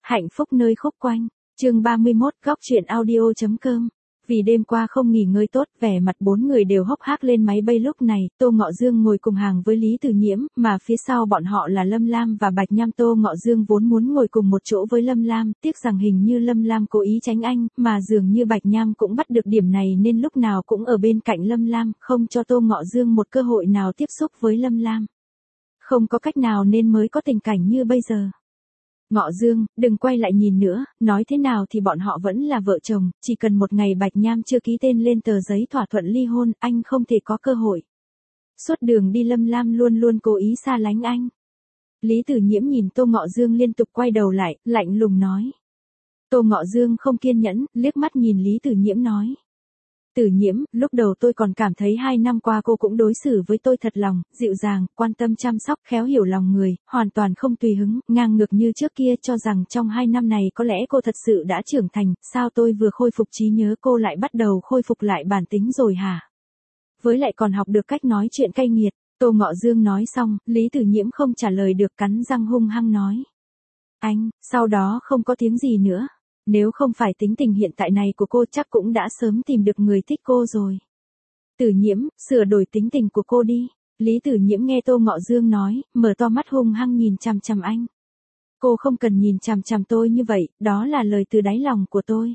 Hạnh phúc nơi khúc quanh. Chương 31, góc truyện audio.com. Vì đêm qua không nghỉ ngơi tốt, vẻ mặt bốn người đều hốc hác lên máy bay lúc này, Tô Ngọ Dương ngồi cùng hàng với Lý Từ Nhiễm, mà phía sau bọn họ là Lâm Lam và Bạch Nham. Tô Ngọ Dương vốn muốn ngồi cùng một chỗ với Lâm Lam, tiếc rằng hình như Lâm Lam cố ý tránh anh, mà dường như Bạch Nham cũng bắt được điểm này nên lúc nào cũng ở bên cạnh Lâm Lam, không cho Tô Ngọ Dương một cơ hội nào tiếp xúc với Lâm Lam. Không có cách nào nên mới có tình cảnh như bây giờ. Ngọ Dương, đừng quay lại nhìn nữa, nói thế nào thì bọn họ vẫn là vợ chồng, chỉ cần một ngày Bạch Nham chưa ký tên lên tờ giấy thỏa thuận ly hôn, anh không thể có cơ hội. Suốt đường đi Lâm Lam luôn luôn cố ý xa lánh anh. Lý Từ Nhiễm nhìn Tô Ngọ Dương liên tục quay đầu lại, lạnh lùng nói. Tô Ngọ Dương không kiên nhẫn, liếc mắt nhìn Lý Từ Nhiễm nói. Từ Nhiễm, lúc đầu tôi còn cảm thấy 2 năm qua cô cũng đối xử với tôi thật lòng, dịu dàng, quan tâm chăm sóc, khéo hiểu lòng người, hoàn toàn không tùy hứng, ngang ngược như trước kia, cho rằng trong 2 năm này có lẽ cô thật sự đã trưởng thành, sao tôi vừa khôi phục trí nhớ cô lại bắt đầu khôi phục lại bản tính rồi hả? Với lại còn học được cách nói chuyện cay nghiệt. Tô Ngọ Dương nói xong, Lý Từ Nhiễm không trả lời được, cắn răng hung hăng nói. Anh, sau đó không có tiếng gì nữa. Nếu không phải tính tình hiện tại này của cô chắc cũng đã sớm tìm được người thích cô rồi. Từ Nhiễm, sửa đổi tính tình của cô đi. Lý Từ Nhiễm nghe Tô Ngọ Dương nói, mở to mắt hung hăng nhìn chằm chằm anh. Cô không cần nhìn chằm chằm tôi như vậy, đó là lời từ đáy lòng của tôi.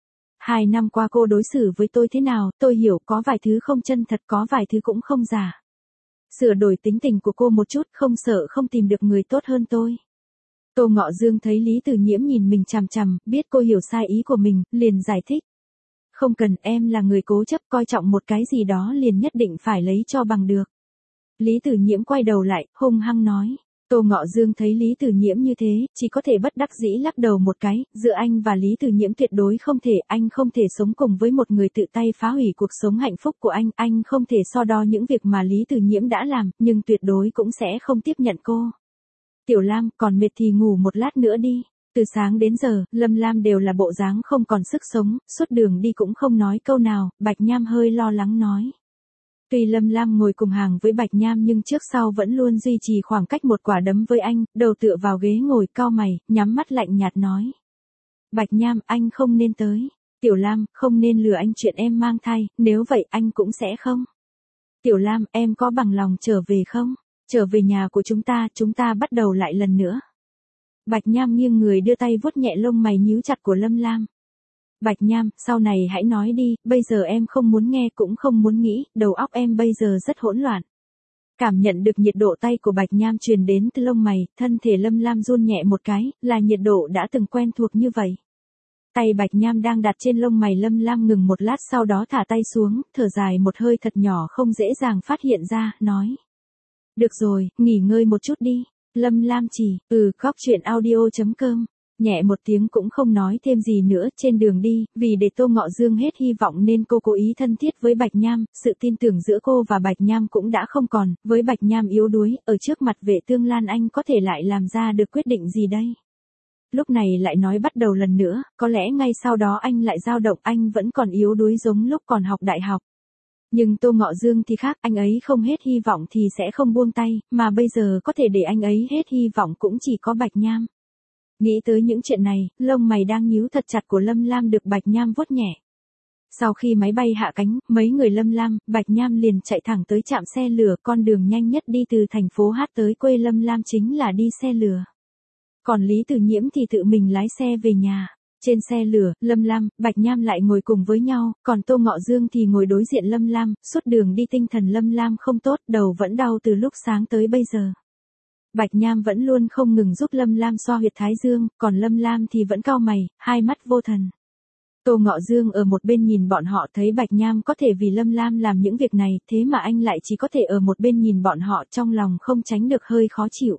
2 năm qua cô đối xử với tôi thế nào, tôi hiểu có vài thứ không chân thật, có vài thứ cũng không giả. Sửa đổi tính tình của cô một chút, không sợ không tìm được người tốt hơn tôi. Tô Ngọ Dương thấy Lý Từ Nhiễm nhìn mình chằm chằm, biết cô hiểu sai ý của mình, liền giải thích. Không cần, em là người cố chấp, coi trọng một cái gì đó liền nhất định phải lấy cho bằng được. Lý Từ Nhiễm quay đầu lại, hung hăng nói. Tô Ngọ Dương thấy Lý Từ Nhiễm như thế, chỉ có thể bất đắc dĩ lắc đầu một cái, giữa anh và Lý Từ Nhiễm tuyệt đối không thể, anh không thể sống cùng với một người tự tay phá hủy cuộc sống hạnh phúc của anh không thể so đo những việc mà Lý Từ Nhiễm đã làm, nhưng tuyệt đối cũng sẽ không tiếp nhận cô. Tiểu Lam, còn mệt thì ngủ một lát nữa đi. Từ sáng đến giờ, Lâm Lam đều là bộ dáng không còn sức sống, suốt đường đi cũng không nói câu nào, Bạch Nham hơi lo lắng nói. Tuy Lâm Lam ngồi cùng hàng với Bạch Nham nhưng trước sau vẫn luôn duy trì khoảng cách một quả đấm với anh, đầu tựa vào ghế ngồi cau mày, nhắm mắt lạnh nhạt nói. Bạch Nham, anh không nên tới. Tiểu Lam, không nên lừa anh chuyện em mang thai, nếu vậy anh cũng sẽ không. Tiểu Lam, em có bằng lòng trở về không? Trở về nhà của chúng ta bắt đầu lại lần nữa. Bạch Nham nghiêng người đưa tay vuốt nhẹ lông mày nhíu chặt của Lâm Lam. Bạch Nham, sau này hãy nói đi, bây giờ em không muốn nghe cũng không muốn nghĩ, đầu óc em bây giờ rất hỗn loạn. Cảm nhận được nhiệt độ tay của Bạch Nham truyền đến từ lông mày, thân thể Lâm Lam run nhẹ một cái, là nhiệt độ đã từng quen thuộc như vậy. Tay Bạch Nham đang đặt trên lông mày Lâm Lam ngừng một lát sau đó thả tay xuống, thở dài một hơi thật nhỏ không dễ dàng phát hiện ra, nói. Được rồi, nghỉ ngơi một chút đi. Lâm Lam chỉ, góc truyện audio.com. Nhẹ một tiếng cũng không nói thêm gì nữa. Trên đường đi, vì để Tô Ngọ Dương hết hy vọng nên cô cố ý thân thiết với Bạch Nham, sự tin tưởng giữa cô và Bạch Nham cũng đã không còn, với Bạch Nham yếu đuối, ở trước mặt Vệ Tương Lan anh có thể lại làm ra được quyết định gì đây? Lúc này lại nói bắt đầu lần nữa, có lẽ ngay sau đó anh lại dao động, anh vẫn còn yếu đuối giống lúc còn học đại học. Nhưng Tô Ngọ Dương thì khác, anh ấy không hết hy vọng thì sẽ không buông tay, mà bây giờ có thể để anh ấy hết hy vọng cũng chỉ có Bạch Nham. Nghĩ tới những chuyện này, lông mày đang nhíu thật chặt của Lâm Lam được Bạch Nham vuốt nhẹ. Sau khi máy bay hạ cánh, mấy người Lâm Lam, Bạch Nham liền chạy thẳng tới trạm xe lửa, con đường nhanh nhất đi từ thành phố Hát tới quê Lâm Lam chính là đi xe lửa. Còn Lý Từ Nhiễm thì tự mình lái xe về nhà. Trên xe lửa, Lâm Lam, Bạch Nham lại ngồi cùng với nhau, còn Tô Ngọ Dương thì ngồi đối diện Lâm Lam, suốt đường đi tinh thần Lâm Lam không tốt, đầu vẫn đau từ lúc sáng tới bây giờ. Bạch Nham vẫn luôn không ngừng giúp Lâm Lam xoa huyệt thái dương, còn Lâm Lam thì vẫn cau mày, hai mắt vô thần. Tô Ngọ Dương ở một bên nhìn bọn họ thấy Bạch Nham có thể vì Lâm Lam làm những việc này, thế mà anh lại chỉ có thể ở một bên nhìn bọn họ, trong lòng không tránh được hơi khó chịu.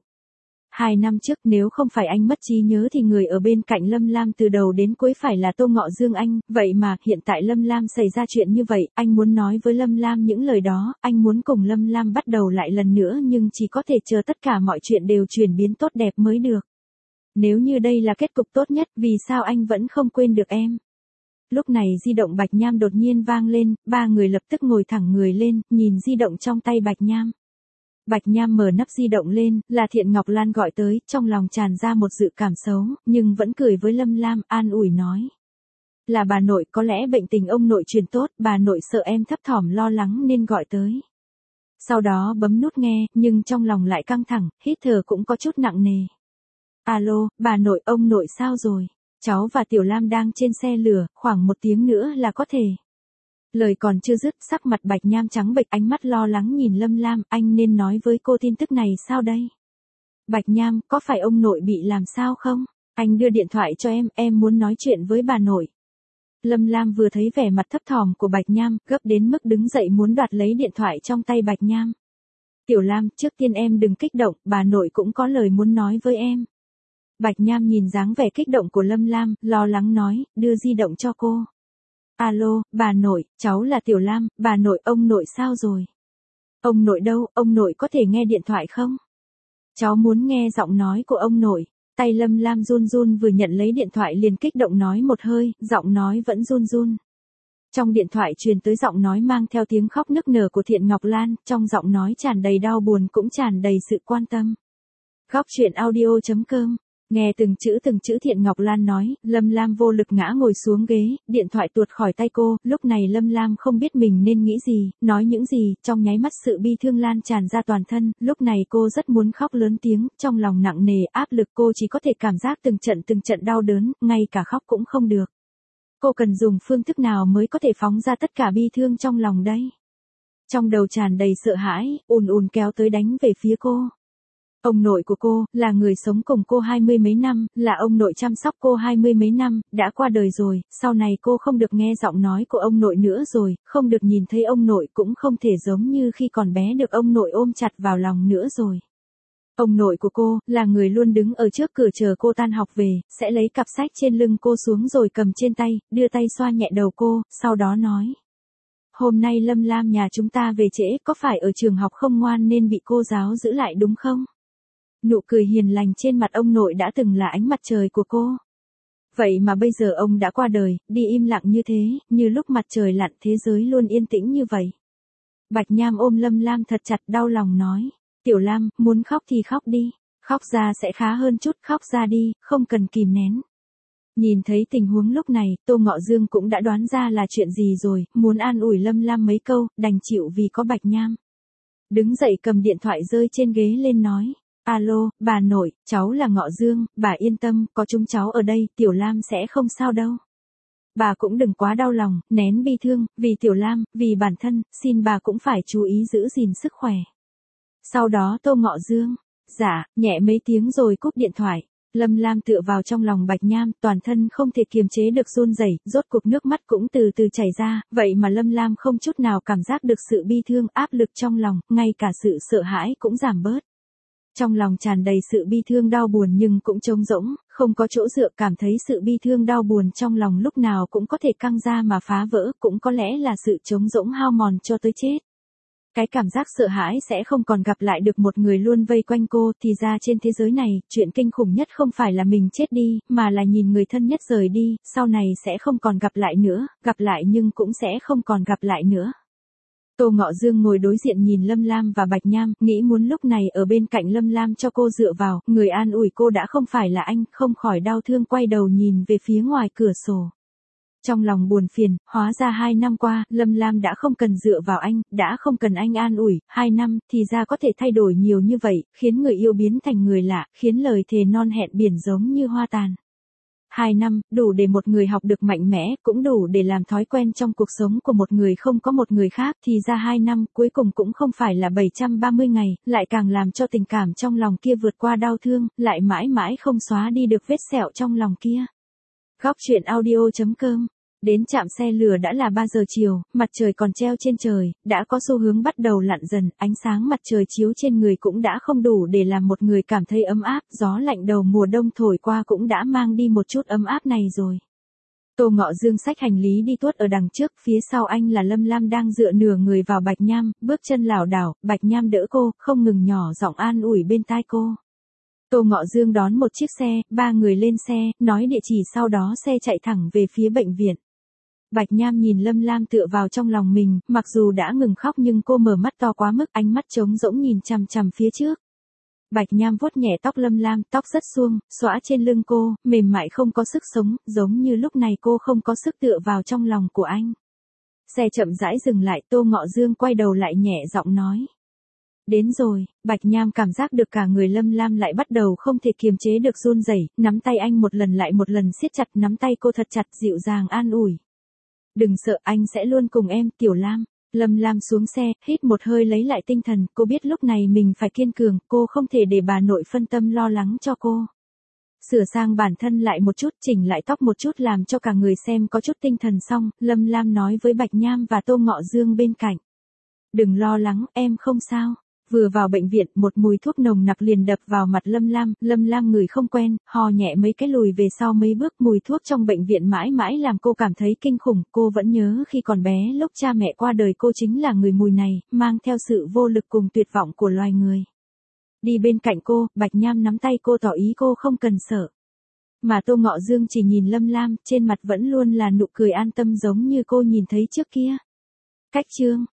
2 năm trước nếu không phải anh mất trí nhớ thì người ở bên cạnh Lâm Lam từ đầu đến cuối phải là Tô Ngọ Dương anh, vậy mà hiện tại Lâm Lam xảy ra chuyện như vậy, anh muốn nói với Lâm Lam những lời đó, anh muốn cùng Lâm Lam bắt đầu lại lần nữa nhưng chỉ có thể chờ tất cả mọi chuyện đều chuyển biến tốt đẹp mới được. Nếu như đây là kết cục tốt nhất, vì sao anh vẫn không quên được em? Lúc này di động Bạch Nham đột nhiên vang lên, ba người lập tức ngồi thẳng người lên, nhìn di động trong tay Bạch Nham. Bạch Nham mở nắp di động lên, là Thiện Ngọc Lan gọi tới, trong lòng tràn ra một dự cảm xấu, nhưng vẫn cười với Lâm Lam, an ủi nói. Là bà nội, có lẽ bệnh tình ông nội truyền tốt, bà nội sợ em thấp thỏm lo lắng nên gọi tới. Sau đó bấm nút nghe, nhưng trong lòng lại căng thẳng, hít thở cũng có chút nặng nề. Alo, bà nội, ông nội sao rồi? Cháu và Tiểu Lam đang trên xe lửa, khoảng 1 tiếng nữa là có thể. Lời còn chưa dứt, sắc mặt Bạch Nham trắng bệch, ánh mắt lo lắng nhìn Lâm Lam, anh nên nói với cô tin tức này sao đây? Bạch Nham, có phải ông nội bị làm sao không? Anh đưa điện thoại cho em muốn nói chuyện với bà nội. Lâm Lam vừa thấy vẻ mặt thấp thỏm của Bạch Nham, gấp đến mức đứng dậy muốn đoạt lấy điện thoại trong tay Bạch Nham. Tiểu Lam, trước tiên em đừng kích động, bà nội cũng có lời muốn nói với em. Bạch Nham nhìn dáng vẻ kích động của Lâm Lam, lo lắng nói, đưa di động cho cô. Alo, bà nội, cháu là Tiểu Lam, bà nội, ông nội sao rồi? Ông nội đâu, ông nội có thể nghe điện thoại không? Cháu muốn nghe giọng nói của ông nội. Tay Lâm Lam run run, vừa nhận lấy điện thoại liền kích động nói một hơi, giọng nói vẫn run run. Trong điện thoại truyền tới giọng nói mang theo tiếng khóc nức nở của Thiện Ngọc Lan, trong giọng nói tràn đầy đau buồn cũng tràn đầy sự quan tâm. Góc truyện audio.com. Nghe từng chữ Thiện Ngọc Lan nói, Lâm Lam vô lực ngã ngồi xuống ghế, điện thoại tuột khỏi tay cô, lúc này Lâm Lam không biết mình nên nghĩ gì, nói những gì, trong nháy mắt sự bi thương lan tràn ra toàn thân, lúc này cô rất muốn khóc lớn tiếng, trong lòng nặng nề áp lực cô chỉ có thể cảm giác từng trận đau đớn, ngay cả khóc cũng không được. Cô cần dùng phương thức nào mới có thể phóng ra tất cả bi thương trong lòng đây? Trong đầu tràn đầy sợ hãi, ùn ùn kéo tới đánh về phía cô. Ông nội của cô, là người sống cùng cô 20 mấy năm, là ông nội chăm sóc cô 20 mấy năm, đã qua đời rồi, sau này cô không được nghe giọng nói của ông nội nữa rồi, không được nhìn thấy ông nội, cũng không thể giống như khi còn bé được ông nội ôm chặt vào lòng nữa rồi. Ông nội của cô, là người luôn đứng ở trước cửa chờ cô tan học về, sẽ lấy cặp sách trên lưng cô xuống rồi cầm trên tay, đưa tay xoa nhẹ đầu cô, sau đó nói. Hôm nay Lâm Lam nhà chúng ta về trễ, có phải ở trường học không ngoan nên bị cô giáo giữ lại đúng không? Nụ cười hiền lành trên mặt ông nội đã từng là ánh mặt trời của cô. Vậy mà bây giờ ông đã qua đời, đi im lặng như thế, như lúc mặt trời lặn thế giới luôn yên tĩnh như vậy. Bạch Nham ôm Lâm Lam thật chặt, đau lòng nói. Tiểu Lam, muốn khóc thì khóc đi, khóc ra sẽ khá hơn chút, khóc ra đi, không cần kìm nén. Nhìn thấy tình huống lúc này, Tô Ngọ Dương cũng đã đoán ra là chuyện gì rồi, muốn an ủi Lâm Lam mấy câu, đành chịu vì có Bạch Nham. Đứng dậy cầm điện thoại rơi trên ghế lên nói. Alo, bà nội, cháu là Ngọ Dương, bà yên tâm, có chúng cháu ở đây, Tiểu Lam sẽ không sao đâu. Bà cũng đừng quá đau lòng, nén bi thương, vì Tiểu Lam, vì bản thân, xin bà cũng phải chú ý giữ gìn sức khỏe. Sau đó Tô Ngọ Dương, dạ, nhẹ mấy tiếng rồi cúp điện thoại. Lâm Lam tựa vào trong lòng Bạch Nham, toàn thân không thể kiềm chế được run rẩy, rốt cuộc nước mắt cũng từ từ chảy ra, vậy mà Lâm Lam không chút nào cảm giác được sự bi thương, áp lực trong lòng, ngay cả sự sợ hãi cũng giảm bớt. Trong lòng tràn đầy sự bi thương đau buồn nhưng cũng trống rỗng, không có chỗ dựa, cảm thấy sự bi thương đau buồn trong lòng lúc nào cũng có thể căng ra mà phá vỡ, cũng có lẽ là sự trống rỗng hao mòn cho tới chết. Cái cảm giác sợ hãi sẽ không còn gặp lại được một người luôn vây quanh cô, thì ra trên thế giới này, chuyện kinh khủng nhất không phải là mình chết đi, mà là nhìn người thân nhất rời đi, sau này sẽ không còn gặp lại nữa, gặp lại nhưng cũng sẽ không còn gặp lại nữa. Tô Ngọ Dương ngồi đối diện nhìn Lâm Lam và Bạch Nham, nghĩ muốn lúc này ở bên cạnh Lâm Lam cho cô dựa vào, người an ủi cô đã không phải là anh, không khỏi đau thương quay đầu nhìn về phía ngoài cửa sổ. Trong lòng buồn phiền, hóa ra 2 năm qua, Lâm Lam đã không cần dựa vào anh, đã không cần anh an ủi, 2 năm, thì ra có thể thay đổi nhiều như vậy, khiến người yêu biến thành người lạ, khiến lời thề non hẹn biển giống như hoa tàn. 2 năm, đủ để một người học được mạnh mẽ, cũng đủ để làm thói quen trong cuộc sống của một người không có một người khác, thì ra 2 năm, cuối cùng cũng không phải là 730 ngày, lại càng làm cho tình cảm trong lòng kia vượt qua đau thương, lại mãi mãi không xóa đi được vết sẹo trong lòng kia. Góc truyện audio.com. Đến trạm xe lửa đã là 3 giờ chiều, mặt trời còn treo trên trời, đã có xu hướng bắt đầu lặn dần, ánh sáng mặt trời chiếu trên người cũng đã không đủ để làm một người cảm thấy ấm áp, gió lạnh đầu mùa đông thổi qua cũng đã mang đi một chút ấm áp này rồi. Tô Ngọ Dương xách hành lý đi tuốt ở đằng trước, phía sau anh là Lâm Lam đang dựa nửa người vào Bạch Nham, bước chân lảo đảo, Bạch Nham đỡ cô, không ngừng nhỏ giọng an ủi bên tai cô. Tô Ngọ Dương đón một chiếc xe, 3 người lên xe, nói địa chỉ sau đó xe chạy thẳng về phía bệnh viện. Bạch Nham nhìn Lâm Lam tựa vào trong lòng mình, mặc dù đã ngừng khóc nhưng cô mở mắt to quá mức, ánh mắt trống rỗng nhìn chằm chằm phía trước. Bạch Nham vuốt nhẹ tóc Lâm Lam, tóc rất suông, xõa trên lưng cô, mềm mại không có sức sống, giống như lúc này cô không có sức tựa vào trong lòng của anh. Xe chậm rãi dừng lại, Tô Ngọ Dương quay đầu lại nhẹ giọng nói. Đến rồi. Bạch Nham cảm giác được cả người Lâm Lam lại bắt đầu không thể kiềm chế được run rẩy, nắm tay anh một lần lại một lần siết chặt nắm tay cô thật chặt, dịu dàng an ủi. Đừng sợ, anh sẽ luôn cùng em, Tiểu Lam. Lâm Lam xuống xe, hít một hơi lấy lại tinh thần, cô biết lúc này mình phải kiên cường, cô không thể để bà nội phân tâm lo lắng cho cô. Sửa sang bản thân lại một chút, chỉnh lại tóc một chút làm cho cả người xem có chút tinh thần xong, Lâm Lam nói với Bạch Nham và Tô Ngọ Dương bên cạnh. Đừng lo lắng, em không sao. Vừa vào bệnh viện, một mùi thuốc nồng nặc liền đập vào mặt Lâm Lam ngửi không quen, hò nhẹ mấy cái lùi về sau mấy bước, mùi thuốc trong bệnh viện mãi mãi làm cô cảm thấy kinh khủng, cô vẫn nhớ khi còn bé lúc cha mẹ qua đời cô chính là người mùi này, mang theo sự vô lực cùng tuyệt vọng của loài người. Đi bên cạnh cô, Bạch Nham nắm tay cô tỏ ý cô không cần sợ. Mà Tô Ngọ Dương chỉ nhìn Lâm Lam, trên mặt vẫn luôn là nụ cười an tâm giống như cô nhìn thấy trước kia. Cách chương